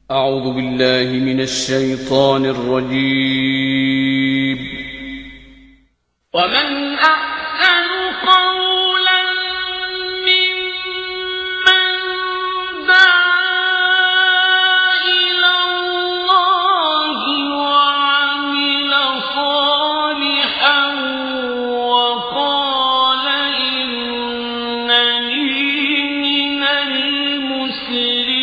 أعوذ بالله من الشيطان الرجيم. ومن أحسن قولا ممن دعا إلى الله وعمل صالحا وقال إنني من المسلمين.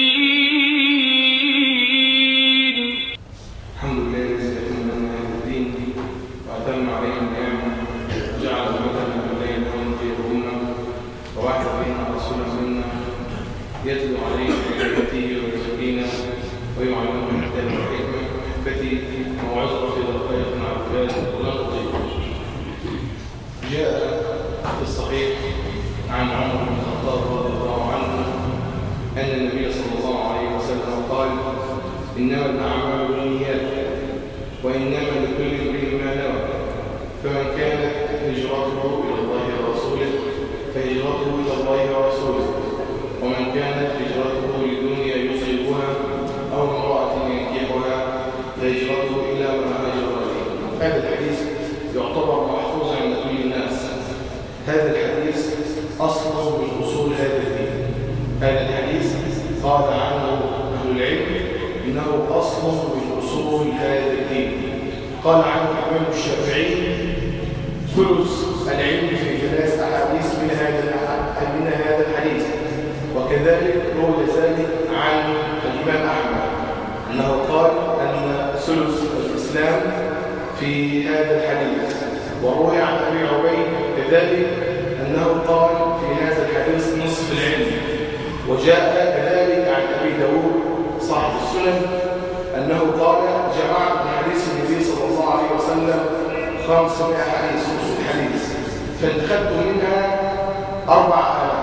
الحمد لله الذي أتم لنا الدين وأتم علينا النعمة وجعل أمتنا هدايا خير أمة وبعث فينا رسولا منا يتلو علينا بآياته ويزكينا ويعلمنا الكتاب والحكمة التي موعظة للخير عباد ولا تطيق. جاء في الصحيح عن عمر بن الخطاب رضي الله عنه أن النبي صلى الله عليه وسلم قال: إنما الأعمال بالنيات وإنما لكل امرئ ما نوى، فمن كانت هجرته إلى الله ورسوله فهجرته إلى الله ورسوله، ومن كانت هجرته لدنيا يصيبها أو امرأة ينكحها فهجرته إلى ما هاجر إليه. هذا الحديث يعتبر محفوظا عند كل الناس. هذا الحديث أصل من أصول هذا الدين. هذا الحديث قال عنه أهل العلم إنه أصل من أصول هذا الدين. قال عنه الإمام الشافعي: ثلث العلم في ثلاث أحاديث من هذا الحديث. وكذلك روي ذلك عن الإمام أحمد أنه قال أن ثلث الإسلام في هذا الحديث. وروي عن أبي عبيد كذلك أنه قال في هذا الحديث نصف العلم. وجاء كذلك عن أبي داود صاحب السنن أنه قال: جمعت من حديث النبي صلى الله عليه وسلم 500 حديث، 500 حديث، فانتخبت منها 4000،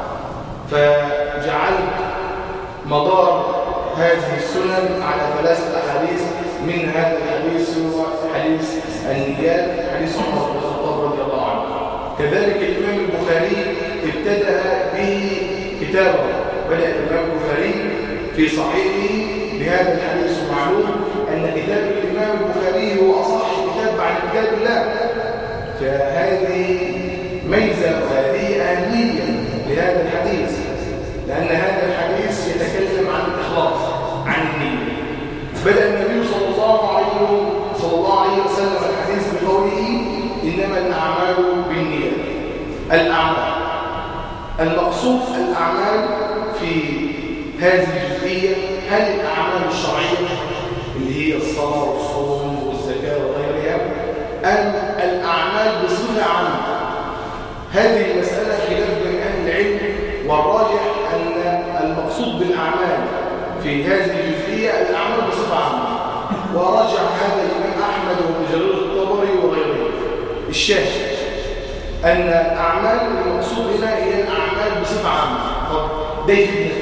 فجعلت مدار هذه السنن على 3 أحاديث. من هذا الحديث هو حديث النيات، حديث عمر بن الخطاب رضي الله عنه. كذلك الإمام البخاري ابتدأ به كتابه، بدأ الإمام البخاري في صحيحه بهذا الحديث. معلوم أن كتاب الإمام البخاري هو أصح كتاب بعد كتاب الله، فهذه ميزة وهذه أهمية لهذا الحديث، لأن هذا الحديث يتكلم عن الإخلاص، عن النية. بدأ النبي صلى الله عليه وسلم الحديث بقوله: إنما الأعمال بالنيات. الأعمال المقصود الأعمال في هذه الجزئية، هل الأعمال الشرعية اللي هي الصلاة والصوم والزكاة وغيرها، أم الأعمال بصفة عامة؟ هذه المسألة خلاف بين أهل العلم، والراجح أن المقصود بالأعمال في هذه الجزئية الأعمال بصفة عامة، ورجع هذا الإمام أحمد وابن جرير الطبري وغيره. الشاهد أن الأعمال المقصود هنا هي الأعمال بصفة عامة. طب ده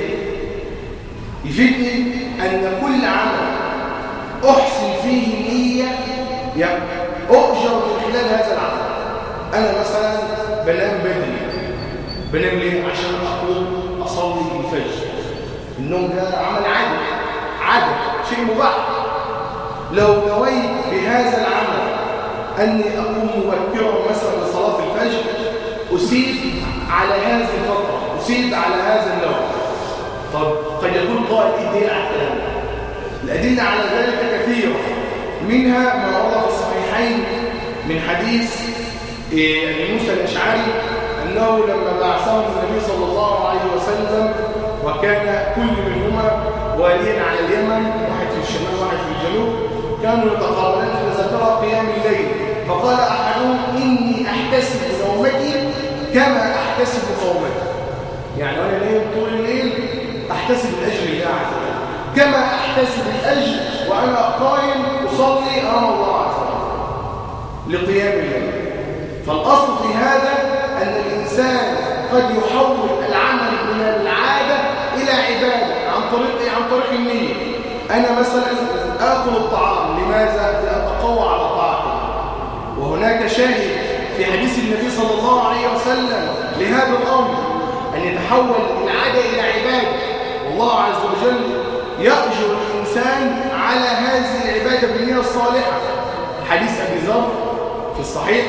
يفيدني أن كل عمل أحسن فيه النية أؤجر من خلال هذا العمل. أنا مثلا بنام بدري، بنام ليه؟ عشان أقوم أصلي الفجر. النوم ده عمل عادة، شيء مباح. لو نويت بهذا العمل أني أقوم مبكرا مثلا لصلاة الفجر، أسيب على هذه الفترة، أسيب على هذا النوم. طب قد يكون قائل: إيه الدليل على الكلام؟ الأدلة على ذلك كثيرة، منها ما ورد في الصحيحين من حديث أبي موسى الأشعري أنه لما بعثهم النبي صلى الله عليه وسلم، وكان كل منهما واليا على اليمن، واحد في الشمال واحد في الجنوب، كانوا يتقابلان في ذكرى قيام الليل، فقال أحدهم: إني أحتسب نومتي كما أحتسب قومتي. يعني أنا نايم طول الليل أحتسب الأجر لله عز وجل، كما أحتسب الأجر وأنا قائم أصلي أمام الله عز وجل لقيام الليل. فالأصل في هذا أن الإنسان قد يحول العمل من العادة إلى عبادة عن طريق النية. أنا مثلا آكل الطعام، لماذا؟ لأتقوى على طاعته. وهناك شاهد في حديث النبي صلى الله عليه وسلم لهذا الأمر، أن يتحول العادة إلى عبادة. والله عز وجل يأجر الإنسان على هذه العبادة بالنية الصالحة. حديث أبي ذر في الصحيح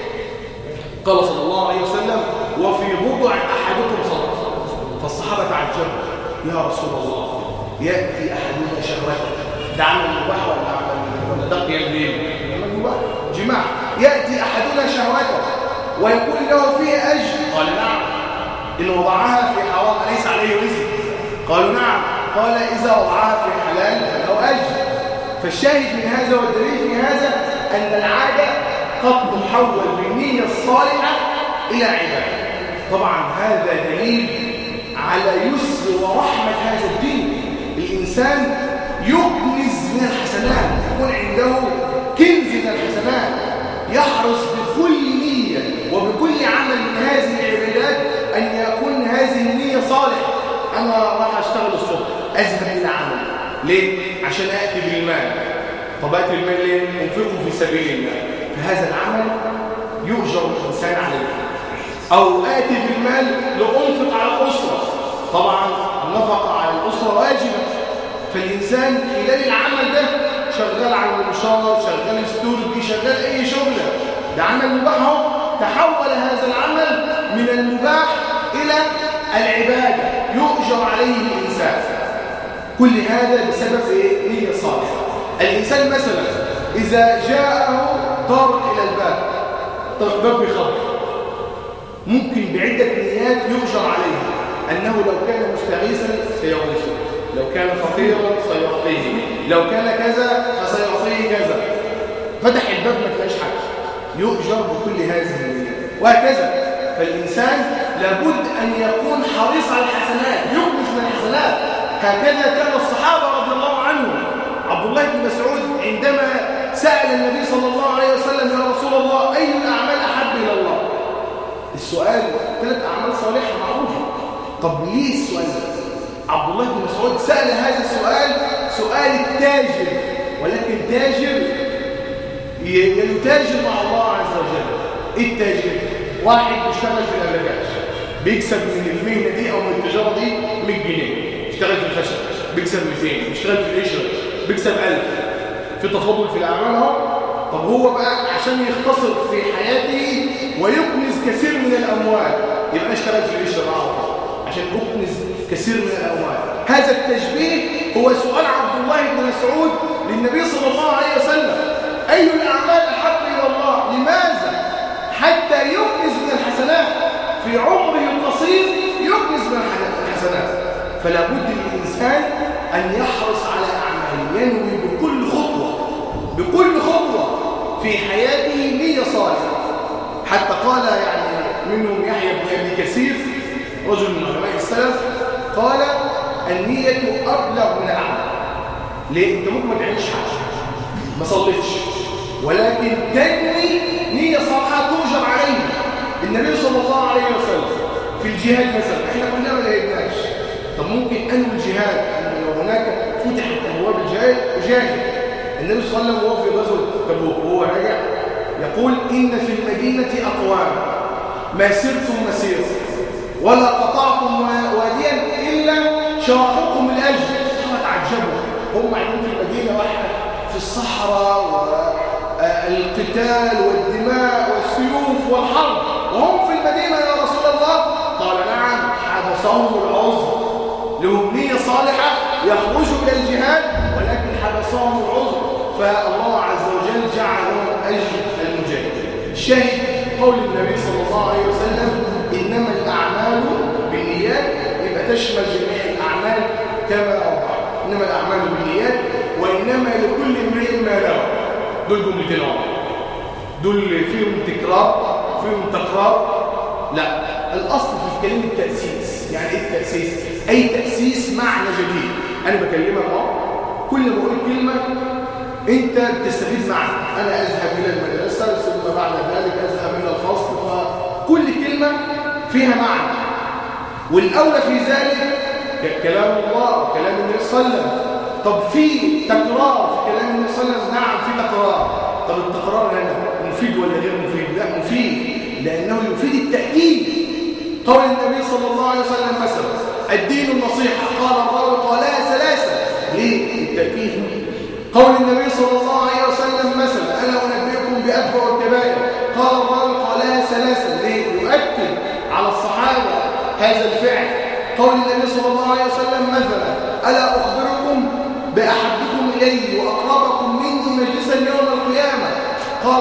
قال صلى الله عليه وسلم: وفي بضع أحدكم صدقة. فالصحابة تعجبوا: يا رسول الله، يأتي أحدنا شهوته، ده عمل مباح ولا دق يمين؟ عمل مباح، جماع. يأتي أحدنا شهوته ويكون له فيه أجر. قال: نعم، إن وضعها في حرام أليس عليه وزر؟ قالوا: نعم. قال: إذا وضعها في حلال فله أجر. فالشاهد من هذا والدليل في هذا أن العادة قد تحول بالنية الصالحة إلى عبادة. طبعا هذا دليل على يسر ورحمة هذا الدين. الإنسان يكنز من الحسنات، يكون عنده كنز من الحسنات، يحرص بكل نية وبكل عمل من هذه العبادات أن يكون هذه النية صالحة. أنا راح أشتغل الصبح، أذهب إلى عمل، ليه؟ عشان أأتي بالمال. طب أأتي بالمال ليه؟ أنفقه في سبيل الله. فهذا العمل يؤجر الإنسان عليه. أو آتي بالمال لأنفق على الأسرة. طبعا النفقة على الأسرة واجبة. فالإنسان خلال العمل ده شغال على المنشار، شغال استوديو، شغال أي شغلة، ده عمل مباح. تحول هذا العمل من المباح إلى العبادة يؤجر عليه الإنسان. كل هذا بسبب نية صالحة. الإنسان مثلا إذا جاءه طارق إلى الباب، باب بخطر، ممكن بعدة نيات يؤجر عليه. أنه لو كان مستغيثا سيغيثه، لو كان فقيرا سيعطيه، لو كان كذا فسيعطيه كذا. فتح الباب ما تلاقيش حاجة، يؤجر بكل هذه النيات وهكذا. فالإنسان لابد أن يكون حريص على الحسنات، يكنز من الحسنات. هكذا كان الصحابة رضي الله عنهم. عبد الله بن مسعود عندما سأل النبي صلى الله عليه وسلم: يا رسول الله، أي الأعمال أحب إلى الله؟ السؤال 3 أعمال صالحة معروفة. طب ليه السؤال ده؟ عبد الله بن مسعود سأل هذا السؤال سؤال التاجر، ولكن تاجر يتاجر مع الله عز وجل. إيه التاجر؟ واحد بيشتغل في الأبلاج، بيكسب من المهنة دي أو من التجارة دي 100 جنيه، يشتغل في الخشب بيكسب 200، يشتغل في القشرة بيكسب 1000. في تفاضل في الأعمال اهو. طب هو بقى عشان يختصر في حياته ويكنز كثير من الأموال، يبقى اشتغل في القشرة معه عشان يكنز كثير من الأموال. هذا التشبيه هو سؤال عبد الله بن مسعود للنبي صلى الله عليه وسلم: أي الأعمال أحب إلى الله؟ لماذا؟ حتى يكنز من الحسنات في عمره القصير، يكنز من الحسنات. فلا بد للإنسان أن يحرص على أعماله، ينوي بكل خطوة في حياته نية صالحة. حتى قال منهم يحيى بن أبي كثير، رجل من علماء السلف، قال: النية أبلغ من العمل. ليه؟ أنت ممكن ما تعملش حاجة، ما صليتش، ولكن تنوي نية صالحة تؤجر عليها. النبي صلى الله عليه وسلم في الجهاد مثلا، احنا كلنا ما لقيناش. طب ممكن انوي الجهاد، لو هناك فتحت ابواب الجهاد وجاهد. النبي صلى الله عليه وسلم وهو في غزوه تبوك وهو راجع يقول: ان في المدينه اقوام ما سرتم مسيرا ولا قطعتم واديا الا شاركوكم الاجر. الصحابه تعجبوا، هم قاعدين في المدينه واحده في الصحراء والقتال والدماء والسيوف والحرب، وهم في المدينه يا رسول الله. قال: نعم، حبسهم العذر، لهم نيه صالحه يخرجوا الى الجهاد ولكن حبسهم العذر، فالله عز وجل جعل لهم اجر المجاهد. الشاهد قول النبي صلى الله عليه وسلم: انما الاعمال بالنيات، يبقى تشمل جميع الاعمال كما اوضح. انما الاعمال بالنيات وانما لكل امرئ ما نوى. دول جملتين دول فيهم تكرار، فيهم تكرار. لا، الاصل في الكلام التاسيس. يعني ايه التاسيس؟ اي تاسيس معنى جديد. انا بكلمك كل ما اقول كلمه انت بتستفيد معنى. انا اذهب الى المدرسه ثم بعد ذلك اذهب الى الفصل، فكل كلمه فيها معنى. والاولى في ذلك كلام الله وكلام النبي صلى الله عليه وسلم. طب في تكرار في كلام النبي صلى الله عليه وسلم؟ نعم في تكرار. طب التكرار هنا مفيد ولا غير مفيد؟ لا، مفيد، لانه يفيد التاكيد. قول النبي صلى الله عليه وسلم مثلا: الدين النصيحه. قال الراوي: قالها 3، قول النبي صلى الله عليه وسلم مثلا: ألا أنبئكم بأكبر الكبائر؟ قال الراوي: قالها ثلاثا. ليه؟ يؤكد على الصحابة هذا الفعل. قول النبي صلى الله عليه وسلم مثلا: ألا أخبركم بأحبكم إلي وأقربكم مني مجلسا يوم القيامة؟ قال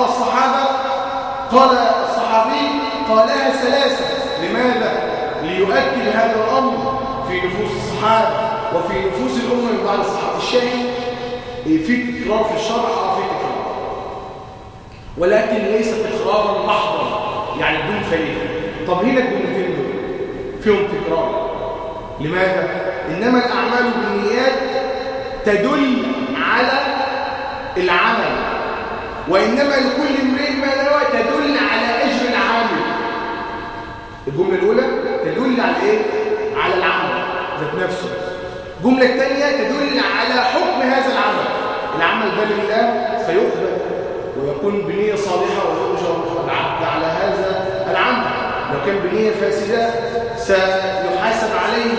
الصحابي: قالها ثلاثا. لماذا؟ ليؤكد هذا الأمر في نفوس الصحابة وفي نفوس الأمة من بعد الصحابة. الشيء في تكرار في الشرع في تكرار، ولكن ليس تكرارا محضا يعني بدون فائدة. طب هنا الجملتين دول فيهم تكرار. لماذا؟ إنما الأعمال بالنيات تدل على العمل، وإنما لكل امرئ ما نوى تدل على أجر العامل. الجملة الأولى تدل على إيه؟ على العمل ذات نفسه. الجملة الثانية تدل على حكم هذا العمل. العمل ده لله سيقبل ويكون بنية صالحة ويؤجر العبد على هذا العمل. لو كان بنية فاسدة سيحاسب عليه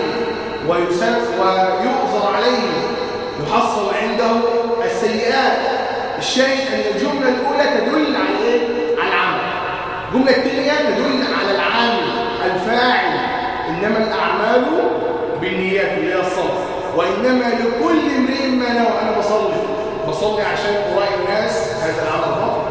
ويؤذر عليه، يحصل عنده السيئات. الشيء أن الجملة الأولى تدل على إيه؟ على العمل. الجملة الثانية تدل على العامل الفاعل. إنما الأعمال بالنيات اللي هي الصلاة، وإنما لكل امرئ ما نوى. أنا بصلي عشان أرائي الناس، هذا العمل باطل.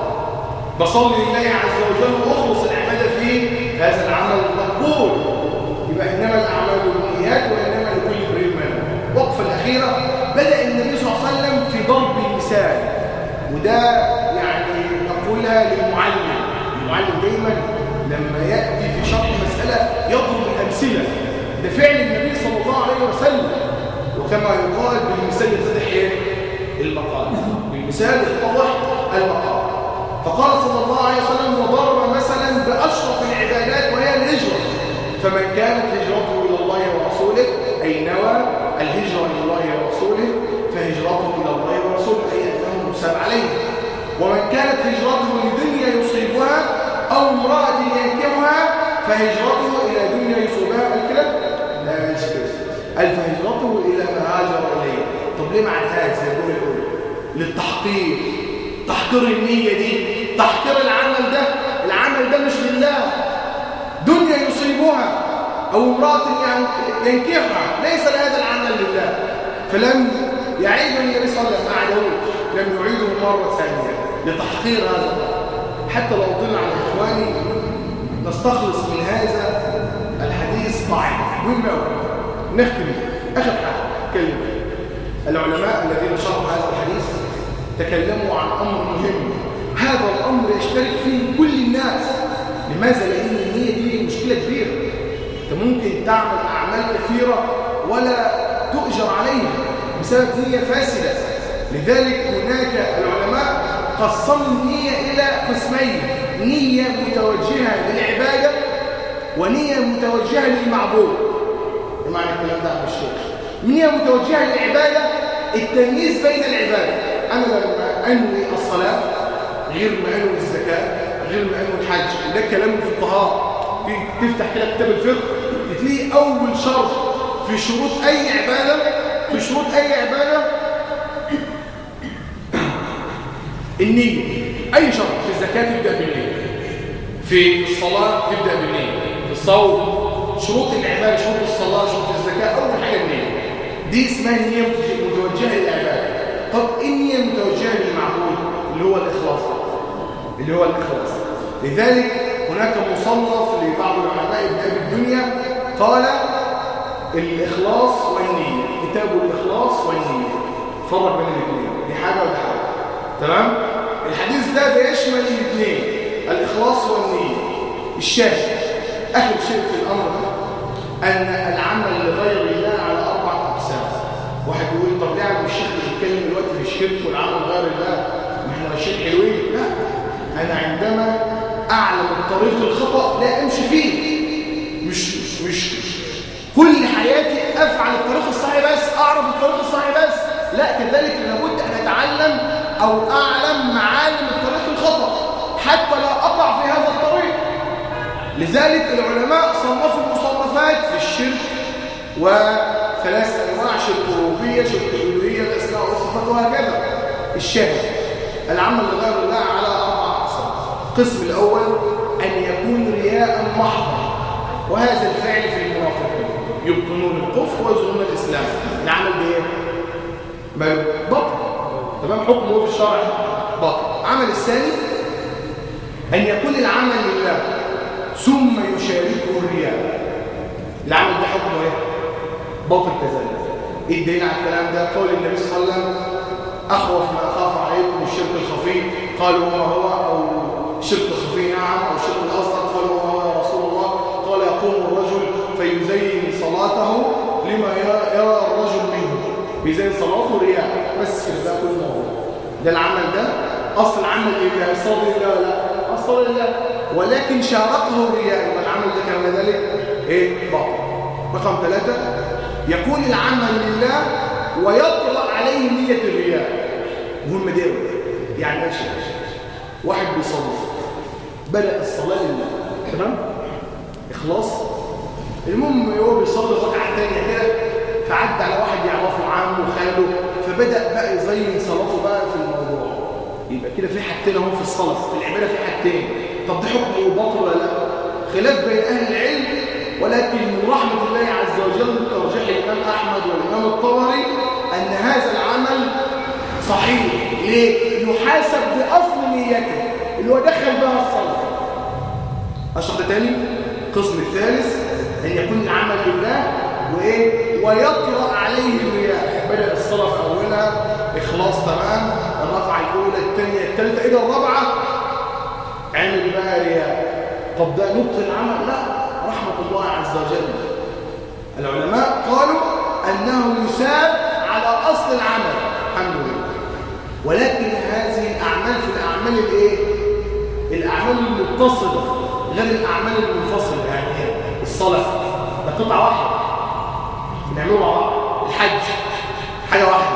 بصلي لله عز وجل وأخلص العبادة فيه، هذا العمل مقبول. يبقى إنما الأعمال بالنيات وإنما لكل امرئ ما نوى. الوقفة الأخيرة بدأ النبي صلى الله عليه وسلم في ضرب المثال، وده يعني نقولها للمعلم. المعلم دايما لما يأتي في شرح مسألة يضرب الأمثلة. ده فعل النبي صلى الله عليه وسلم، وكما يقال بالمثال يتضح ايه؟ المقال. بالمثال يتضح المقال. فقال صلى الله عليه وسلم: وضرب مثلا بأشرف العبادات وهي الهجرة، فمن كانت هجرته إلى الله ورسوله، أي نوى الهجرة إلى الله ورسوله، فهجرته إلى الله ورسوله، أي أنه مساب عليه. ومن كانت هجرته لدنيا يصيبها أو امرأة ينكحها فهجرته إلى دنيا يصيبها. الكلام لا مش كده. فهجرته إلى ما هاجر إليه. طب ليه معنى هذا زي الجملة الأولى؟ للتحقير، تحقير النية دي، تحقير العمل ده. العمل ده مش لله. دنيا يصيبها أو امرأة ينكحها، ليس لهذا العمل لله. فلم يعيده النبي صلى الله عليه وسلم، أعده لم يعيده مرة ثانية لتحقير هذا الأمر. حتى لو قلنا على إخواني نستخلص من هذا الحديث قاعدة مهمة أوي نختم آخر حاجة نتكلم فيه. العلماء الذين شرحوا هذا الحديث تكلموا عن أمر مهم، هذا الأمر يشترك فيه كل الناس. لماذا؟ لأن النية دي مشكلة كبيرة. أنت ممكن تعمل أعمال كثيرة ولا تؤجر عليها بسبب نية فاسدة. لذلك هناك العلماء قسموا النية إلى قسمين: نية متوجهة للعبادة ونية متوجهة للمعبود. إيه معنى الكلام ده يا عم الشيخ؟ نية متوجهة للعبادة التمييز بين العبادة. أنا لما أنوي الصلاة غير ما أنوي الزكاة غير ما أنوي الحج. ده كلام الفقهاء. تفتح كده كتاب الفقه تلاقي أول شرط في شروط أي عبادة النية. أي شرط في الزكاة تبدأ بالنية، في الصلاة تبدأ بالنية، في الصوم، شروط العبادة، شروط الصلاة، شروط الزكاة، أول حاجة النية. دي اسمها النية متوجهة للعبادة. طب النية متوجهة للمعبود اللي هو الإخلاص. لذلك هناك مصنف لبعض العلماء ابن أبي الدنيا قال الإخلاص والنية، كتاب الإخلاص والنية، فرق بين الاثنين، دي حاجة وده حاجة. تمام؟ الحديث ده بيشمل الاثنين، الإخلاص والنية. الشاهد آخر شيء في الأمر ده أن العمل لغير الله على 4 أقسام. واحد يقول: طب ليه عم الشيخ بيتكلم دلوقتي في الشرك والعمل لغير الله؟ ما احنا ماشيين حلوين. لا، أنا عندما أعلم الطريق الخطأ لا أمشي فيه. مش كل حياتي أفعل الطريق الصحيح بس، أعرف الطريق الصحيح بس. لا، كذلك لابد أن أتعلم أو أعلم معالم الطريق الخطأ حتى لا أقع في هذا الطريق. لذلك العلماء صنفوا مصنفات في الشرك و3 أنواع: شرك الربوبية، شرك الألوهية، الأسماء والصفات، وهكذا. الشاهد العمل لغير الله على 4 أقسام. القسم الأول أن يكون رياء محضا، وهذا الفعل في المنافقين يبطنون الكفر ويظهرون الإسلام. العمل بإيه؟ بطل. تمام؟ حكمه في الشرع بطل. العمل الثاني أن يكون العمل لله ثم يشاركه الرياء. العمل ده حكمه إيه؟ باطل كذلك. إيه الدليل على الكلام ده؟ قول النبي صلى الله عليه وسلم أخوف ما أخاف عليكم الشرك الخفي، قالوا وما هو؟ أو الشرك الخفي نعم، أو الشرك الأصغر، قالوا وما هو يا رسول الله؟ قال يقوم الرجل فيزين صلاته لما يرى الرجل منه، بيزين صلاته رياء، بس كده ده كل موضوع. ده العمل ده أصل العمل لله، الصلاة لله ولا لا؟ الصلاة لله، ولكن شاركه الرياء، يبقى العمل ده كان ذلك إيه؟ باطل. رقم 3 يكون العمل لله ويطلع عليه نية الرياء. مهمة دي يعني ماشي واحد بيصلي بدأ الصلاة لله، تمام؟ إخلاص. المهم هو بيصلي ركعة تانية كده، فعدى على واحد يعرفه عمه وخاله، فبدأ بقى يزين صلاته بقى في الموضوع. يبقى كده في حاجتين اهو في الصلاة، في العبادة في حاجتين. طب ده حكمه باطل ولا لا؟ خلاف بين أهل العلم، ولكن من رحمة الله عز وجل ترجيح الإمام أحمد والإمام الطبري أن هذا العمل صحيح. ليه؟ يحاسب بأصل نيته اللي هو دخل بها الصلاة. أشرح ده تاني. القسم الثالث أن يكون العمل لله ويطرأ عليه الرياء. بدأ الصلاة في أولها إخلاص تمام، الركعة الأولى الثانية الثالثة إلى الرابعة عمل بقى رياء. طب ده نبطل العمل؟ لا، رحمة الله عز وجل. العلماء قالوا أنه يساب على أصل العمل الحمد لله، ولكن هذه الأعمال في الأعمال الأعمال المتصلة غير الأعمال المنفصلة. يعني الصلاة ده قطعة واحدة بنعمله مع بعض، الحج حاجة واحدة.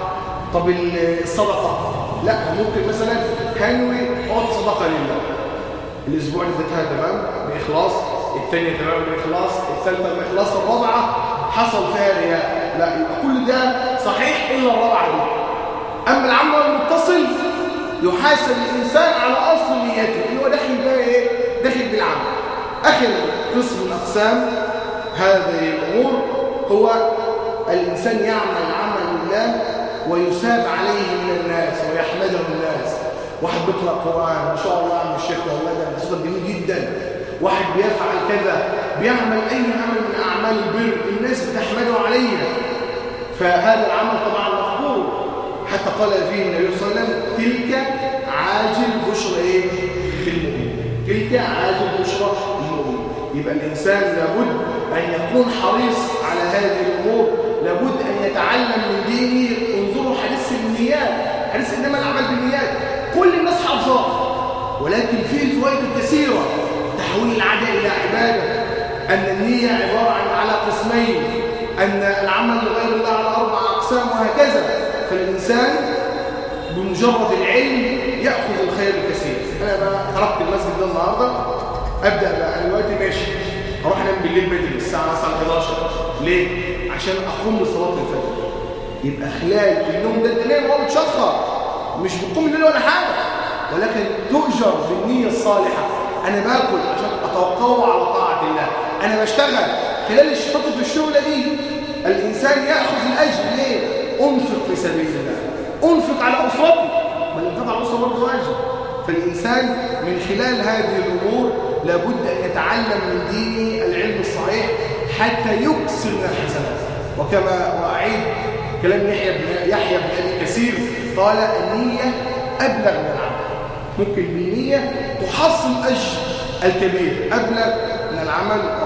طب الصدقة لا، ممكن مثلا هنوي أعطي صدقة لله الأسبوع اللي اديتها تمام بإخلاص، الثانية تمام بإخلاص، الثالثة بإخلاص، الرابعة حصل فيها رياء، لا يبقى كل ده صحيح إلا الرابعة دي. أما العمل المتصل يحاسب الإنسان على أصل نيته اللي هو داخل بقى إيه؟ داخل بالعمل. آخر قسم من أقسام هذه الأمور هو الإنسان يعمل عمل لله ويساب عليه من الناس ويحمده الناس. واحد بيقرأ قرآن ما شاء الله عم الشيخ والله ده صوته جميل جدا، واحد بيفعل كذا، بيعمل أي عمل من أعمال البر الناس بتحمده عليه، فهذا العمل طبعا مقبول. حتى قال فيه النبي صلى الله عليه وسلم تلك عاجل بشرى إيه؟ المؤمن. تلك عاجل بشرى المؤمن. يبقى الإنسان لابد أن يكون حريص على هذه الأمور، لابد أن يتعلم من دينه. انظروا حديث النيات، حديث إنما الأعمال بالنيات كل الناس حافظاه، ولكن فيه الفوائد الكثيرة. تحويل العادة إلى عبادة، أن النية عبارة على قسمين، أن العمل لغير الله على 4 أقسام، وهكذا. فالإنسان بمجرد العلم يأخذ الخير الكثير. أنا بقى خرجت المسجد ده النهاردة، أبدأ بقى دلوقتي ماشي أروح أنام بالليل بدري الساعة مثلا 11. ليه؟ عشان أقوم لصلاة الفجر. يبقى خلال النوم ده الدنيا وهو بتشخر، مش بتقوم الليل ولا حاجة، ولكن تؤجر بالنية الصالحة. أنا باكل عشان أتوقع على طاعة الله، أنا بشتغل خلال فترة الشغلة دي الإنسان يأخذ الأجر. ليه؟ أنفق في سبيل الله، أنفق على أسرتي، ما الإنفاق على الأسرة برضه أجر. فالإنسان من خلال هذه الأمور لابد أن يتعلم من دينه العلم الصحيح حتى يكسر من الحسنات. وكما وأعيد كلام يحيى بن أبي كثير قال النية أبلغ من العمل. ممكن بالنية تحصل أجر الكبير أبلغ من العمل